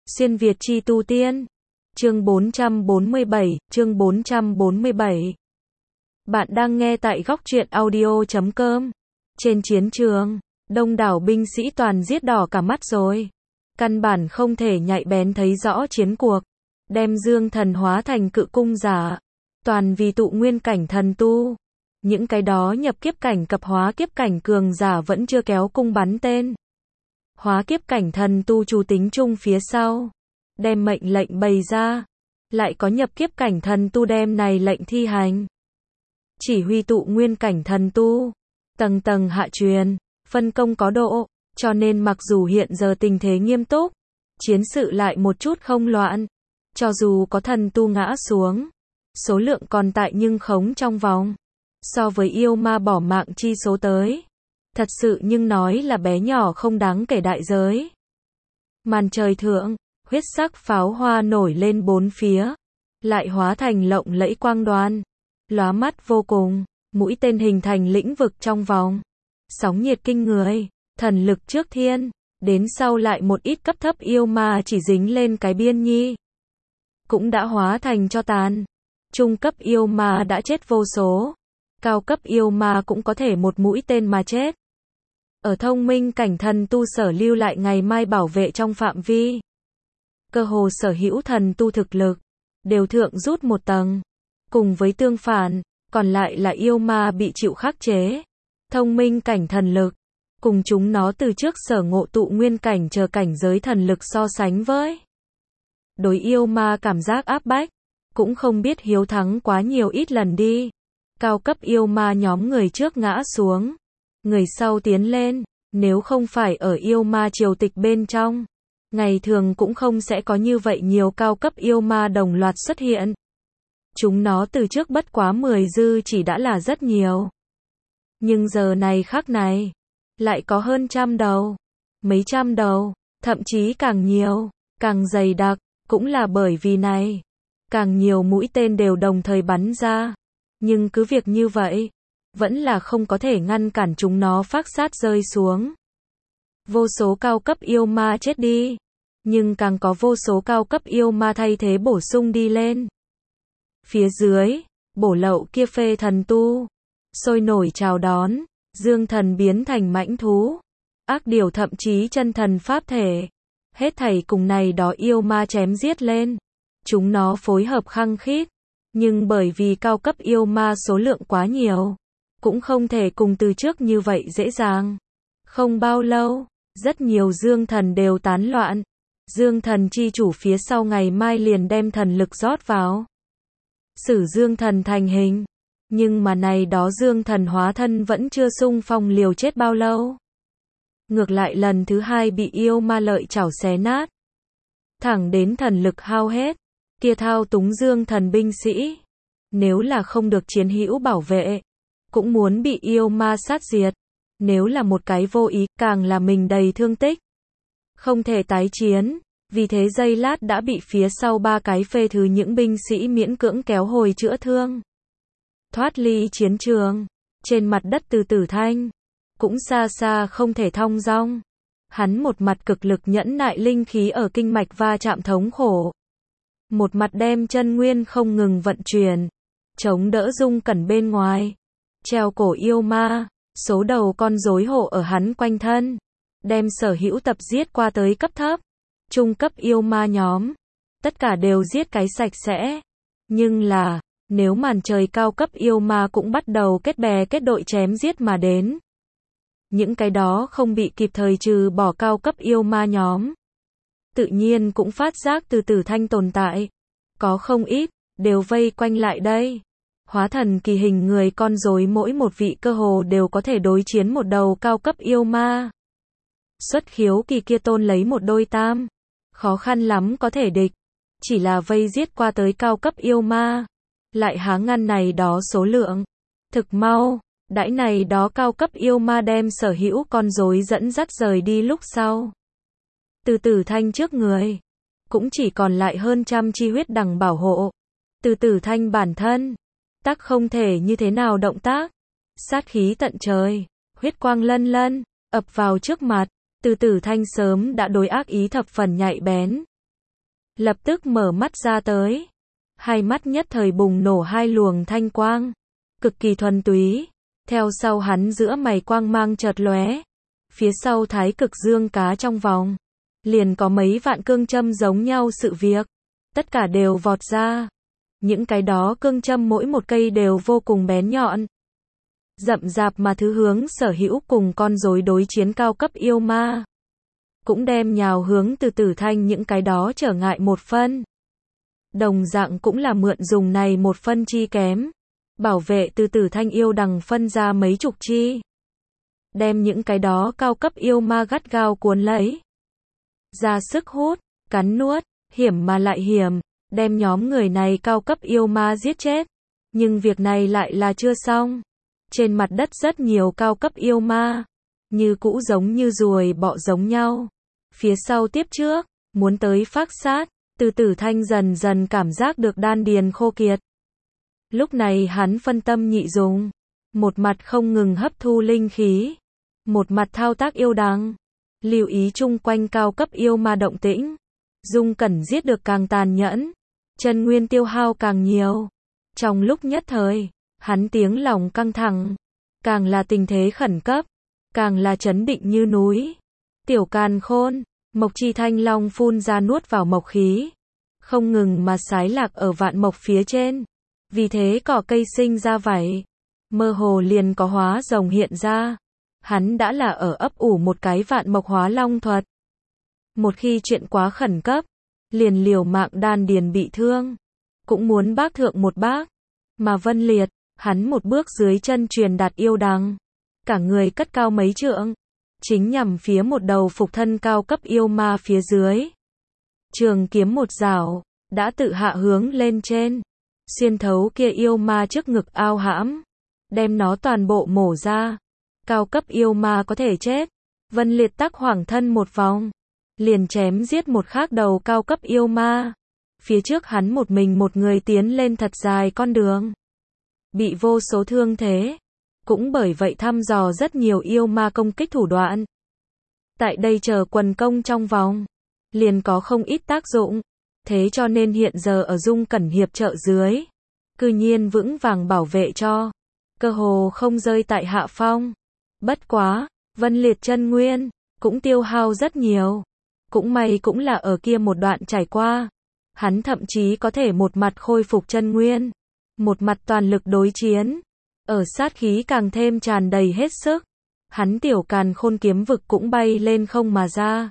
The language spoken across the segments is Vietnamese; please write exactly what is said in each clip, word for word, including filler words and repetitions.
Xuyên Việt chi tu tiên. Chương bốn trăm bốn mươi bảy, chương bốn trăm bốn mươi bảy. Bạn đang nghe tại góc truyện audio chấm com. Trên chiến trường, đông đảo binh sĩ toàn giết đỏ cả mắt rồi. Căn bản không thể nhạy bén thấy rõ chiến cuộc. Đem Dương Thần hóa thành cự cung giả. Toàn vì tụ nguyên cảnh thần tu. Những cái đó nhập kiếp cảnh cập hóa kiếp cảnh cường giả vẫn chưa kéo cung bắn tên. Hóa kiếp cảnh thần tu chủ tính chung phía sau. Đem mệnh lệnh bày ra. Lại có nhập kiếp cảnh thần tu đem này lệnh thi hành. Chỉ huy tụ nguyên cảnh thần tu. Tầng tầng hạ truyền. Phân công có độ. Cho nên mặc dù hiện giờ tình thế nghiêm túc. Chiến sự lại một chút không loạn. Cho dù có thần tu ngã xuống. Số lượng còn tại nhưng khống trong vòng. So với yêu ma bỏ mạng chi số tới. Thật sự nhưng nói là bé nhỏ không đáng kể đại giới. Màn trời thượng, huyết sắc pháo hoa nổi lên bốn phía. Lại hóa thành lộng lẫy quang đoan. Lóa mắt vô cùng, mũi tên hình thành lĩnh vực trong vòng. Sóng nhiệt kinh người, thần lực trước thiên. Đến sau lại một ít cấp thấp yêu ma chỉ dính lên cái biên nhi. Cũng đã hóa thành cho tàn. Trung cấp yêu ma đã chết vô số. Cao cấp yêu ma cũng có thể một mũi tên mà chết. Ở thông minh cảnh thần tu sở lưu lại ngày mai bảo vệ trong phạm vi. Cơ hồ sở hữu thần tu thực lực. Đều thượng rút một tầng. Cùng với tương phản, còn lại là yêu ma bị chịu khắc chế. Thông minh cảnh thần lực. Cùng chúng nó từ trước sở ngộ tụ nguyên cảnh chờ cảnh giới thần lực so sánh với. Đối yêu ma cảm giác áp bách. Cũng không biết hiếu thắng quá nhiều ít lần đi. Cao cấp yêu ma nhóm người trước ngã xuống. Người sau tiến lên. Nếu không phải ở yêu ma triều tịch bên trong. Ngày thường cũng không sẽ có như vậy nhiều cao cấp yêu ma đồng loạt xuất hiện. Chúng nó từ trước bất quá mười dư chỉ đã là rất nhiều. Nhưng giờ này khắc này. Lại có hơn trăm đầu. Mấy trăm đầu. Thậm chí càng nhiều. Càng dày đặc. Cũng là bởi vì này. Càng nhiều mũi tên đều đồng thời bắn ra. Nhưng cứ việc như vậy. Vẫn là không có thể ngăn cản chúng nó phác sát rơi xuống. Vô số cao cấp yêu ma chết đi. Nhưng càng có vô số cao cấp yêu ma thay thế bổ sung đi lên. Phía dưới, bổ lậu kia phê thần tu. Sôi nổi chào đón. Dương thần biến thành mãnh thú. Ác điều thậm chí chân thần pháp thể. Hết thảy cùng này đó yêu ma chém giết lên. Chúng nó phối hợp khăng khít. Nhưng bởi vì cao cấp yêu ma số lượng quá nhiều. Cũng không thể cùng từ trước như vậy dễ dàng. Không bao lâu, rất nhiều dương thần đều tán loạn. Dương thần chi chủ phía sau ngày mai liền đem thần lực rót vào. Sử dương thần thành hình. Nhưng mà này đó dương thần hóa thân vẫn chưa xung phong liều chết bao lâu. Ngược lại lần thứ hai bị yêu ma lợi chảo xé nát. Thẳng đến thần lực hao hết. Kia thao túng dương thần binh sĩ. Nếu là không được chiến hữu bảo vệ. Cũng muốn bị yêu ma sát diệt. Nếu là một cái vô ý, càng là mình đầy thương tích. Không thể tái chiến. Vì thế giây lát đã bị phía sau ba cái phê thứ những binh sĩ miễn cưỡng kéo hồi chữa thương. Thoát ly chiến trường. Trên mặt đất Từ Tử Thanh. Cũng xa xa không thể thong dong. Hắn một mặt cực lực nhẫn nại linh khí ở kinh mạch va chạm thống khổ. Một mặt đem chân nguyên không ngừng vận chuyển. Chống đỡ dung cẩn bên ngoài. Treo cổ yêu ma. Số đầu con rối hộ ở hắn quanh thân. Đem sở hữu tập giết qua tới cấp thấp. Trung cấp yêu ma nhóm. Tất cả đều giết cái sạch sẽ. Nhưng là, nếu màn trời cao cấp yêu ma cũng bắt đầu kết bè kết đội chém giết mà đến. Những cái đó không bị kịp thời trừ bỏ cao cấp yêu ma nhóm. Tự nhiên cũng phát giác Từ Tử Thanh tồn tại. Có không ít, đều vây quanh lại đây. Hóa thần kỳ hình người con rối mỗi một vị cơ hồ đều có thể đối chiến một đầu cao cấp yêu ma. Xuất khiếu kỳ kia tôn lấy một đôi tam. Khó khăn lắm có thể địch. Chỉ là vây giết qua tới cao cấp yêu ma. Lại há ngăn này đó số lượng. Thực mau, đãi này đó cao cấp yêu ma đem sở hữu con rối dẫn dắt rời đi lúc sau. Từ Tử Thanh trước người. Cũng chỉ còn lại hơn trăm chi huyết đằng bảo hộ. Từ Tử Thanh bản thân. Tác không thể như thế nào động tác. Sát khí tận trời. Huyết quang lân lân. Ập vào trước mặt. Từ Tử Thanh sớm đã đối ác ý thập phần nhạy bén. lập tức mở mắt ra tới. Hai mắt nhất thời bùng nổ hai luồng thanh quang, cực kỳ thuần túy. Theo sau hắn giữa mày quang mang chợt lóe. Phía sau thái cực dương cá trong vòng, liền có mấy vạn cương châm giống nhau sự việc. Tất cả đều vọt ra. Những cái đó cương châm mỗi một cây đều vô cùng bén nhọn. Rậm rạp mà thứ hướng sở hữu cùng con rối đối chiến cao cấp yêu ma. Cũng đem nhào hướng từ Tử Thanh những cái đó trở ngại một phân. Đồng dạng cũng là mượn dùng này một phân chi kém. Bảo vệ từ Tử Thanh yêu đằng phân ra mấy chục chi. Đem những cái đó cao cấp yêu ma gắt gao cuốn lấy. Ra sức hút, cắn nuốt, hiểm mà lại hiểm. Đem nhóm người này cao cấp yêu ma giết chết. Nhưng việc này lại là chưa xong. Trên mặt đất rất nhiều cao cấp yêu ma. Như cũ giống như ruồi bọ giống nhau. Phía sau tiếp trước, muốn tới phác sát. Từ Tử Thanh dần dần cảm giác được đan điền khô kiệt. Lúc này hắn phân tâm nhị dùng. Một mặt không ngừng hấp thu linh khí. Một mặt thao tác yêu đằng. Lưu ý chung quanh cao cấp yêu ma động tĩnh. Dung Cẩn giết được càng tàn nhẫn. Chân nguyên tiêu hao càng nhiều. Trong lúc nhất thời, hắn tiếng lòng căng thẳng. Càng là tình thế khẩn cấp. Càng là chấn định như núi. Tiểu Càn Khôn, Mộc Chi Thanh Long phun ra nuốt vào mộc khí. Không ngừng mà sái lạc ở vạn mộc phía trên. Vì thế cỏ cây sinh ra vảy. Mơ hồ liền có hóa rồng hiện ra. Hắn đã là ở ấp ủ một cái vạn mộc hóa long thuật. Một khi chuyện quá khẩn cấp, liền liều mạng đan điền bị thương. Cũng muốn bác thượng một bác. Mà Vân Liệt, hắn một bước dưới chân truyền đạt yêu đằng. Cả người cất cao mấy trượng. Chính nhằm phía một đầu phục thân cao cấp yêu ma phía dưới. Trường kiếm một rảo, đã tự hạ hướng lên trên. Xuyên thấu kia yêu ma trước ngực ao hãm. Đem nó toàn bộ mổ ra. Cao cấp yêu ma có thể chết. Vân Liệt tắc hoảng thân một vòng. Liền chém giết một khác đầu cao cấp yêu ma. Phía trước hắn một mình một người tiến lên thật dài con đường. Bị vô số thương thế. Cũng bởi vậy thăm dò rất nhiều yêu ma công kích thủ đoạn. Tại đây chờ quần công trong vòng. Liền có không ít tác dụng. Thế cho nên hiện giờ ở Dung Cẩn hiệp trợ dưới. Cư nhiên vững vàng bảo vệ cho. Cơ hồ không rơi tại hạ phong. Bất quá, Vân Liệt chân nguyên. Cũng tiêu hao rất nhiều. Cũng may cũng là ở kia một đoạn trải qua. Hắn thậm chí có thể một mặt khôi phục chân nguyên. Một mặt toàn lực đối chiến. Ở sát khí càng thêm tràn đầy hết sức. Hắn tiểu Càn Khôn kiếm vực cũng bay lên không mà ra.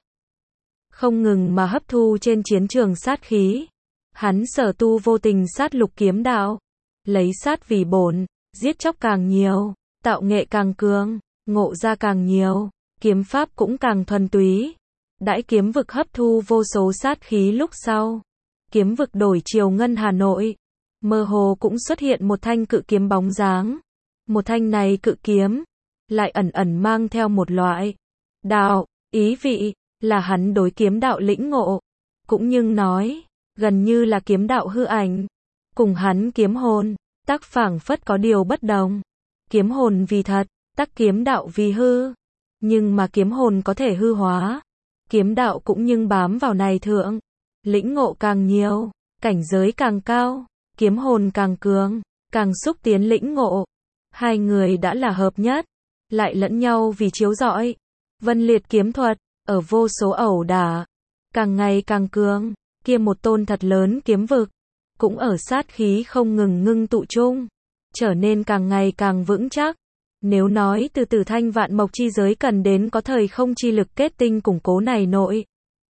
Không ngừng mà hấp thu trên chiến trường sát khí. Hắn sở tu vô tình sát lục kiếm đạo. Lấy sát vì bổn, giết chóc càng nhiều, tạo nghệ càng cường, ngộ ra càng nhiều, kiếm pháp cũng càng thuần túy. Đãi kiếm vực hấp thu vô số sát khí lúc sau. Kiếm vực đổi chiều ngân Hà Nội. Mơ hồ cũng xuất hiện một thanh cự kiếm bóng dáng. Một thanh này cự kiếm, lại ẩn ẩn mang theo một loại đạo, ý vị, là hắn đối kiếm đạo lĩnh ngộ. Cũng nhưng nói, gần như là kiếm đạo hư ảnh. Cùng hắn kiếm hồn, tắc phảng phất có điều bất đồng. Kiếm hồn vì thật, tắc kiếm đạo vì hư. Nhưng mà kiếm hồn có thể hư hóa. Kiếm đạo cũng nhưng bám vào này thượng. Lĩnh ngộ càng nhiều, cảnh giới càng cao, kiếm hồn càng cường, càng xúc tiến lĩnh ngộ. Hai người đã là hợp nhất, lại lẫn nhau vì chiếu rọi. Vân Liệt kiếm thuật, ở vô số ẩu đả, càng ngày càng cường, kia một tôn thật lớn kiếm vực, cũng ở sát khí không ngừng ngưng tụ chung, trở nên càng ngày càng vững chắc. Nếu nói từ Tử Thanh vạn mộc chi giới cần đến có thời không chi lực kết tinh củng cố này nội,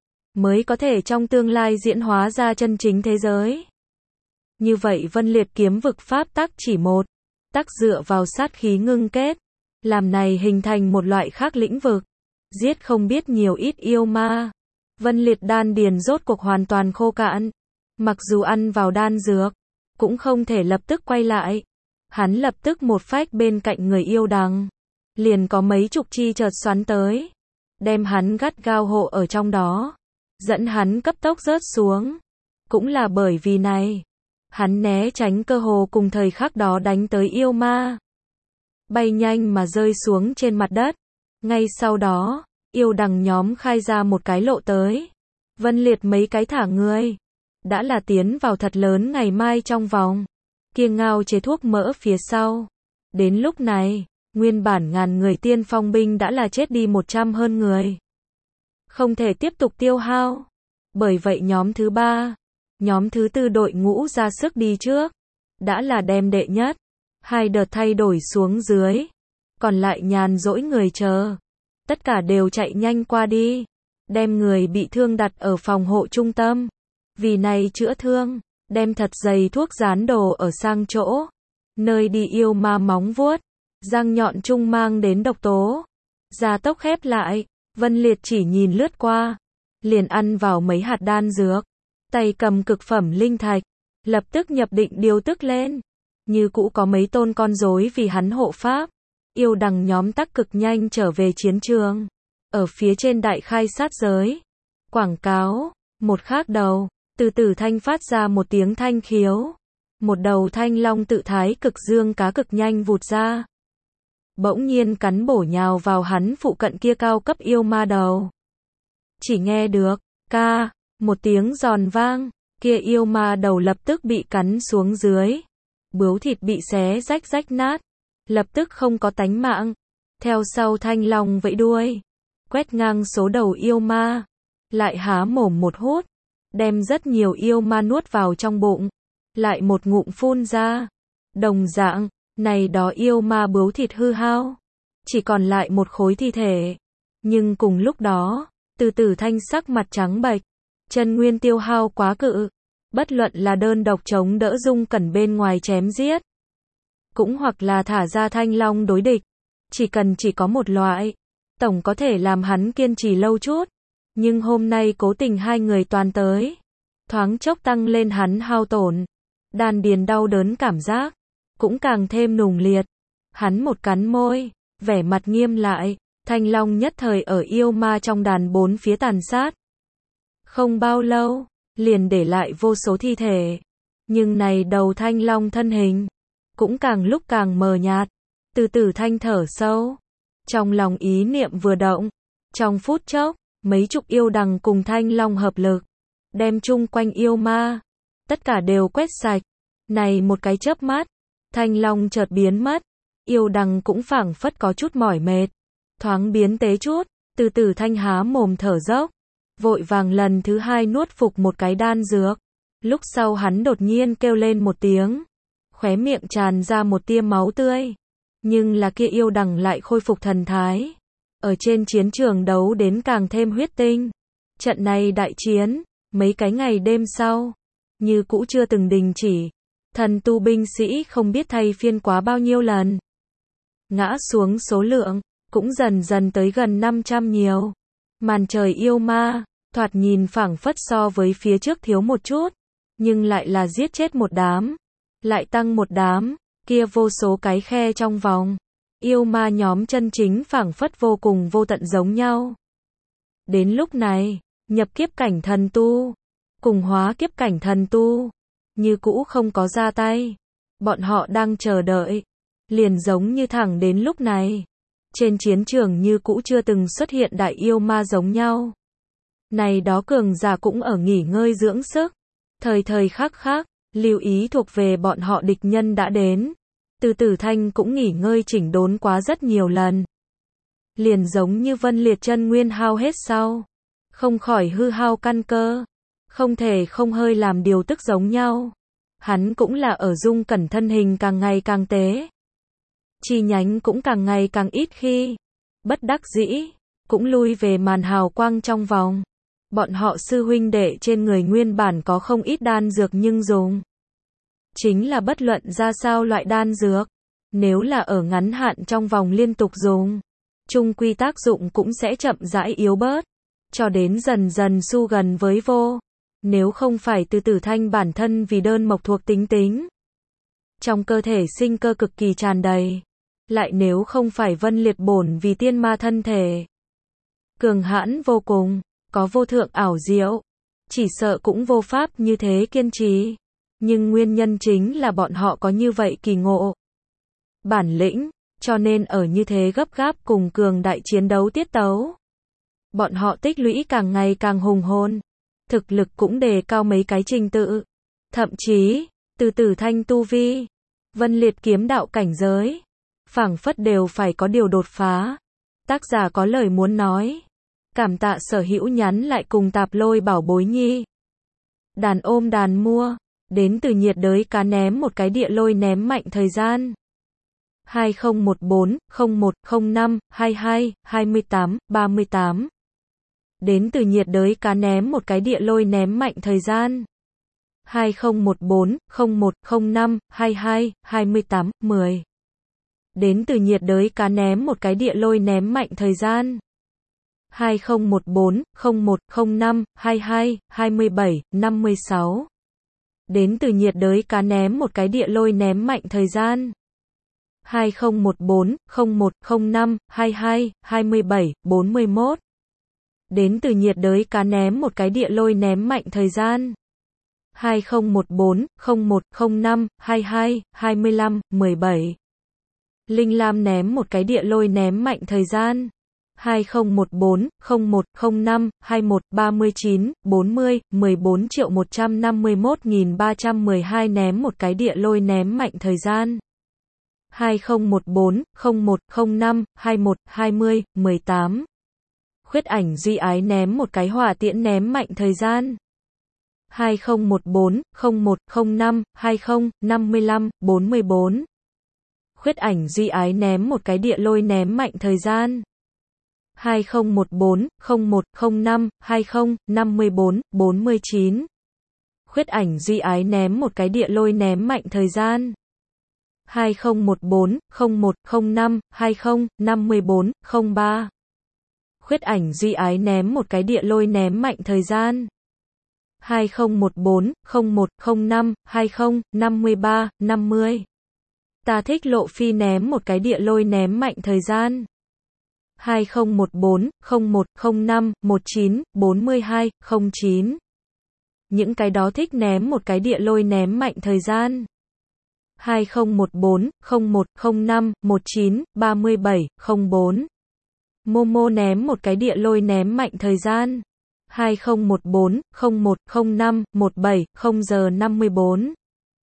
mới có thể trong tương lai diễn hóa ra chân chính thế giới. Như vậy Vân Liệt kiếm vực pháp tắc chỉ một, tắc dựa vào sát khí ngưng kết, làm này hình thành một loại khác lĩnh vực, giết không biết nhiều ít yêu ma. Vân Liệt đan điền rốt cuộc hoàn toàn khô cạn, mặc dù ăn vào đan dược, cũng không thể lập tức quay lại. Hắn lập tức một phách bên cạnh người yêu đằng, liền có mấy chục chi chợt xoắn tới, đem hắn gắt gao hộ ở trong đó, dẫn hắn cấp tốc rớt xuống. Cũng là bởi vì này, hắn né tránh cơ hồ cùng thời khắc đó đánh tới yêu ma, bay nhanh mà rơi xuống trên mặt đất. Ngay sau đó, yêu đằng nhóm khai ra một cái lộ tới. Vân Liệt mấy cái thả người, đã là tiến vào thật lớn ngày mai trong vòng kia ngao chế thuốc mỡ phía sau. Đến lúc này, nguyên bản ngàn người tiên phong binh đã là chết đi một trăm hơn người. Không thể tiếp tục tiêu hao. Bởi vậy nhóm thứ ba, nhóm thứ tư đội ngũ ra sức đi trước, đã là đem đệ nhất, hai đợt thay đổi xuống dưới, còn lại nhàn rỗi người chờ. Tất cả đều chạy nhanh qua đi, đem người bị thương đặt ở phòng hộ trung tâm. Vì này chữa thương, đem thật dày thuốc dán đồ ở sang chỗ, nơi đi yêu ma móng vuốt, răng nhọn trung mang đến độc tố. Gia tốc khép lại, Vân Liệt chỉ nhìn lướt qua, liền ăn vào mấy hạt đan dược, tay cầm cực phẩm linh thạch, lập tức nhập định điều tức lên. Như cũ có mấy tôn con rối vì hắn hộ pháp, yêu đằng nhóm tắc cực nhanh trở về chiến trường. Ở phía trên đại khai sát giới, quảng cáo, một khác đầu, từ từ thanh phát ra một tiếng thanh khiếu. Một đầu thanh long tự thái cực dương cá cực nhanh vụt ra. Bỗng nhiên cắn bổ nhào vào hắn phụ cận kia cao cấp yêu ma đầu. Chỉ nghe được, ca, một tiếng giòn vang, kia yêu ma đầu lập tức bị cắn xuống dưới. Bướu thịt bị xé rách rách nát, lập tức không có tánh mạng. Theo sau thanh long vẫy đuôi, quét ngang số đầu yêu ma, lại há mồm một hút, đem rất nhiều yêu ma nuốt vào trong bụng, lại một ngụm phun ra. Đồng dạng, này đó yêu ma bướu thịt hư hao, chỉ còn lại một khối thi thể. Nhưng cùng lúc đó, từ từ thanh sắc mặt trắng bệch, chân nguyên tiêu hao quá cự, bất luận là đơn độc chống đỡ Dung Cẩn bên ngoài chém giết, cũng hoặc là thả ra thanh long đối địch, chỉ cần chỉ có một loại, tổng có thể làm hắn kiên trì lâu chút. Nhưng hôm nay cố tình hai người toàn tới, thoáng chốc tăng lên hắn hao tổn, đan điền đau đớn cảm giác cũng càng thêm nùng liệt. Hắn một cắn môi, vẻ mặt nghiêm lại, thanh long nhất thời ở yêu ma trong đàn bốn phía tàn sát. Không bao lâu, liền để lại vô số thi thể. Nhưng này đầu thanh long thân hình cũng càng lúc càng mờ nhạt. Từ từ thanh thở sâu, trong lòng ý niệm vừa động, trong phút chốc, mấy chục yêu đằng cùng thanh long hợp lực, đem chung quanh yêu ma, tất cả đều quét sạch. Này một cái chớp mắt, thanh long chợt biến mất, yêu đằng cũng phảng phất có chút mỏi mệt, thoáng biến tế chút. Từ từ thanh há mồm thở dốc, vội vàng lần thứ hai nuốt phục một cái đan dược. Lúc sau hắn đột nhiên kêu lên một tiếng, khóe miệng tràn ra một tia máu tươi. Nhưng là kia yêu đằng lại khôi phục thần thái, ở trên chiến trường đấu đến càng thêm huyết tinh. Trận này đại chiến, mấy cái ngày đêm sau, như cũ chưa từng đình chỉ. Thần tu binh sĩ không biết thay phiên quá bao nhiêu lần, ngã xuống số lượng cũng dần dần tới gần năm trăm nhiều. Màn trời yêu ma, thoạt nhìn phảng phất so với phía trước thiếu một chút, nhưng lại là giết chết một đám, lại tăng một đám, kia vô số cái khe trong vòng. Yêu ma nhóm chân chính phảng phất vô cùng vô tận giống nhau. Đến lúc này, nhập kiếp cảnh thần tu, cùng hóa kiếp cảnh thần tu, như cũ không có ra tay. Bọn họ đang chờ đợi, liền giống như thẳng đến lúc này. Trên chiến trường như cũ chưa từng xuất hiện đại yêu ma giống nhau. Này đó cường giả cũng ở nghỉ ngơi dưỡng sức. Thời thời khắc khắc, lưu ý thuộc về bọn họ địch nhân đã đến. Từ từ thanh cũng nghỉ ngơi chỉnh đốn quá rất nhiều lần. Liền giống như Vân Liệt chân nguyên hao hết sau, không khỏi hư hao căn cơ, không thể không hơi làm điều tức giống nhau. Hắn cũng là ở Dung Cẩn thân hình càng ngày càng tế, chi nhánh cũng càng ngày càng ít khi, bất đắc dĩ, cũng lui về màn hào quang trong vòng. Bọn họ sư huynh đệ trên người nguyên bản có không ít đan dược nhưng dùng, chính là bất luận ra sao loại đan dược, nếu là ở ngắn hạn trong vòng liên tục dùng, chung quy tác dụng cũng sẽ chậm rãi yếu bớt, cho đến dần dần xu gần với vô. Nếu không phải từ từ thanh bản thân vì đơn mộc thuộc tính tính, trong cơ thể sinh cơ cực kỳ tràn đầy, lại nếu không phải Vân Liệt bổn vì tiên ma thân thể, cường hãn vô cùng, có vô thượng ảo diệu, chỉ sợ cũng vô pháp như thế kiên trì. Nhưng nguyên nhân chính là bọn họ có như vậy kỳ ngộ, bản lĩnh, cho nên ở như thế gấp gáp cùng cường đại chiến đấu tiết tấu, bọn họ tích lũy càng ngày càng hùng hồn. thực lực cũng đề cao mấy cái trình tự. Thậm chí, từ tử thanh tu vi, vân liệt kiếm đạo cảnh giới, phảng phất đều phải có điều đột phá. Tác giả có lời muốn nói. Cảm tạ sở hữu nhắn lại cùng tạp lôi bảo bối nhi. Đàn ôm đàn mua, đến từ nhiệt đới cá ném một cái địa lôi ném mạnh thời gian. hai không một bốn không một không năm hai hai hai tám ba tám. Đến từ nhiệt đới cá ném một cái địa lôi ném mạnh thời gian. hai không một bốn không một không năm hai hai hai tám mười. Đến từ nhiệt đới cá ném một cái địa lôi ném mạnh thời gian. hai không một bốn không một không năm hai hai hai bảy năm sáu. Đến từ nhiệt đới cá ném một cái địa lôi ném mạnh thời gian. hai không một bốn không một không năm hai hai hai bảy bốn mốt. Đến từ nhiệt đới cá ném một cái địa lôi ném mạnh thời gian. hai không một bốn không một không năm hai hai hai lăm mười bảy. Linh Lam ném một cái địa lôi ném mạnh thời gian. hai không một bốn không một không năm hai một ba chín bốn mươi mười bốn triệu một trăm năm mươi mốt nghìn ba trăm mười hai ném một cái địa lôi ném mạnh thời gian. hai không một bốn không một không năm hai một hai mươi mười tám. Khuyết ảnh duy ái ném một cái hỏa tiễn ném mạnh thời gian. hai không một bốn không một không năm hai không năm lăm bốn bốn. Khuyết ảnh duy ái ném một cái địa lôi ném mạnh thời gian. hai không một bốn không một không năm hai không năm bốn bốn chín. Khuyết ảnh duy ái ném một cái địa lôi ném mạnh thời gian. hai không một bốn không một không năm hai không năm bốn không ba. Khuyết ảnh duy ái ném một cái địa lôi ném mạnh thời gian. hai không một bốn không một không năm hai không năm ba năm mươi. Ta thích Lộ Phi ném một cái địa lôi ném mạnh thời gian. hai không một bốn không một không năm một chín bốn hai không chín. Những cái đó thích ném một cái địa lôi ném mạnh thời gian. hai không một bốn không một không năm một chín ba bảy không bốn. Momo ném một cái địa lôi ném mạnh thời gian. hai không một bốn không một không năm một bảy không giờ năm bốn.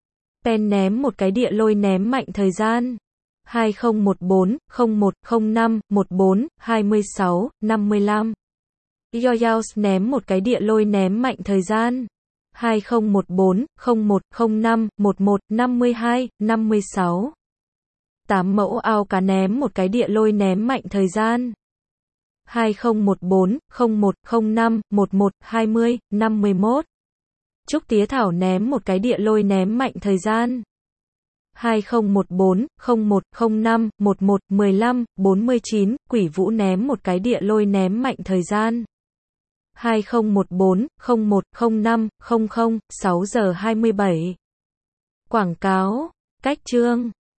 Pen ném một cái địa lôi ném mạnh thời gian. hai không một bốn không một không năm một bốn hai sáu năm lăm. Yoyaos ném một cái địa lôi ném mạnh thời gian. hai không một bốn không một không năm một một năm hai năm sáu. tám mẫu ao cá ném một cái địa lôi ném mạnh thời gian. hai không một bốn không một không năm một một hai mươi năm mốt. Trúc Tía Thảo ném một cái địa lôi ném mạnh thời gian. hai không một bốn không một không năm một một mười lăm bốn chín. Quỷ Vũ ném một cái địa lôi ném mạnh thời gian. hai không một bốn không một không năm không không sáu giờ hai mươi bảy. Quảng cáo, cách chương